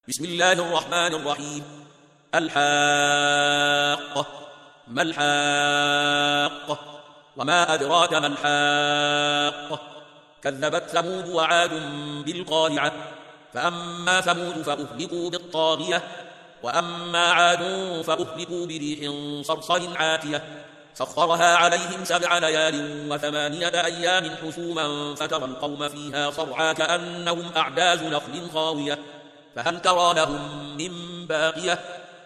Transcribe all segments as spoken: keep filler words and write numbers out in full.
بسم الله الرحمن الرحيم. الحاقة. ما الحاقة؟ وما أدراك ما الحاقة؟ كذبت ثمود وعاد بالقارعة. فأما ثمود فأهلكوا بالطاغية، وأما عاد فأهلكوا بريح صرصر عاتية سخرها عليهم سبع ليال وثمانية أيام حسوما فترى القوم فيها صرعى كأنهم أعجاز نخل خاوية فهل ترى لهم من باقية.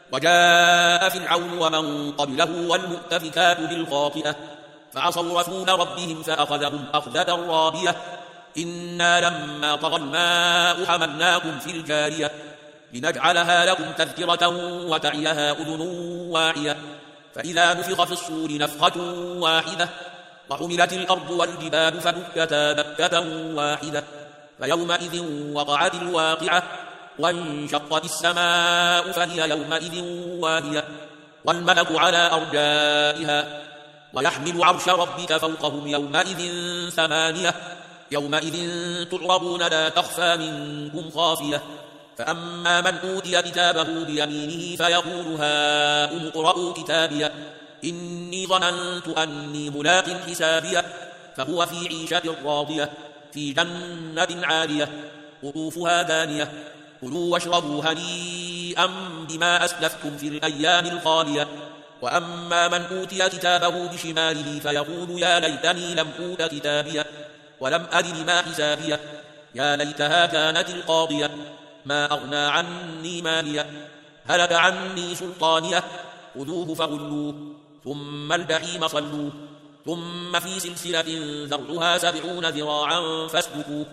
وجاء فرعون ومن قبله والمؤتفكات بالخاطئة فعصوا رسول ربهم فأخذهم أخذة رابية. إنا لما طغى الماء حملناكم في الجارية لنجعلها لكم تذكرة وتعيها أذن واعية. فإذا نفخ في الصور نفخة واحدة وحملت الأرض والجبال فدكتا دكة واحدة فيومئذ وقعت الواقعة وانشقت السماء فهي يومئذ واهية والملك على أرجائها ويحمل عرش ربك فوقهم يومئذ ثمانية يومئذ تعرضون لا تخفى منكم خافية. فأما من أوتي كتابه بيمينه فيقول هاؤم اقرءوا كتابيه إني ظننت أني ملاق حسابيه فهو في عيشة راضية في جنة عالية قطوفها دانية كلوا واشربوا هنيئا بما أسلفتم في الأيام الخالية. وأما من أوتي كتابه بشماله فيقول يا ليتني لم أوت كتابيه ولم أدر ما حسابيه يا ليتها كانت القاضية ما أغنى عني ماليه هلك عني سلطانيه خذوه فغلوه ثم الجحيم صلوه ثم في سلسلة ذرعها سبعون ذراعا فاسلكوه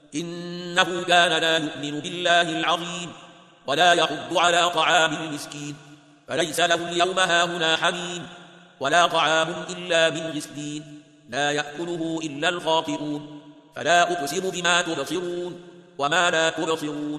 إنه كان لا يؤمن بالله العظيم ولا يحض على طعام المسكين فليس له اليوم هاهنا حميم ولا طعام إلا من غسلين لا يأكله إلا الخاطئون. فلا أقسم بما تبصرون وما لا تبصرون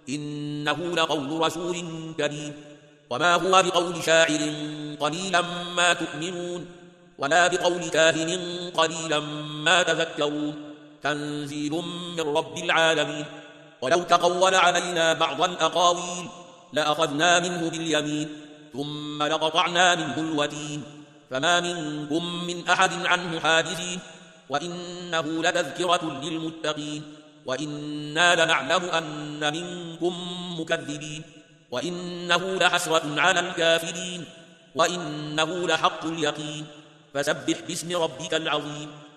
إنه لقول رسول كريم وما هو بقول شاعر قليلا ما تؤمنون ولا بقول كاهن قليلا ما تذكرون تنزيل من رب العالمين. ولو تقول علينا بعض الأقاويل لأخذنا منه باليمين ثم لقطعنا منه الوتين فما منكم من أحد عنه حاجزين وإنه لتذكرة للمتقين وإنا لنعلم أن منكم مكذبين وإنه لحسرة على الكافرين وإنه لحق اليقين فسبح باسم ربك العظيم.